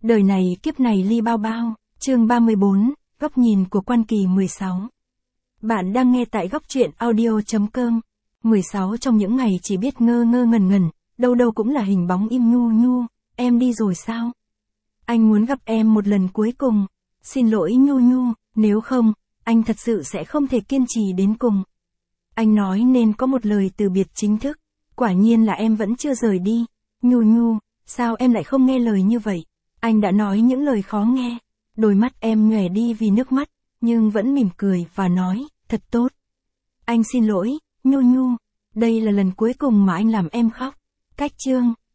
Đời này kiếp này ly bao bao, chương 34, góc nhìn của Quan Kỳ 16. Bạn đang nghe tại góc truyện audio.com. 16 trong những ngày chỉ biết ngơ ngơ ngẩn ngẩn, đâu đâu cũng là hình bóng im nhu nhu, em đi rồi sao? Anh muốn gặp em một lần cuối cùng. Xin lỗi nhu nhu, nếu không, anh thật sự sẽ không thể kiên trì đến cùng. Anh nói nên có một lời từ biệt chính thức, quả nhiên là em vẫn chưa rời đi. Nhu nhu, sao em lại không nghe lời như vậy? Anh đã nói những lời khó nghe. Đôi mắt em nhòe đi vì nước mắt, nhưng vẫn mỉm cười và nói, thật tốt. Anh xin lỗi, nhu nhu, đây là lần cuối cùng mà anh làm em khóc. Cách chương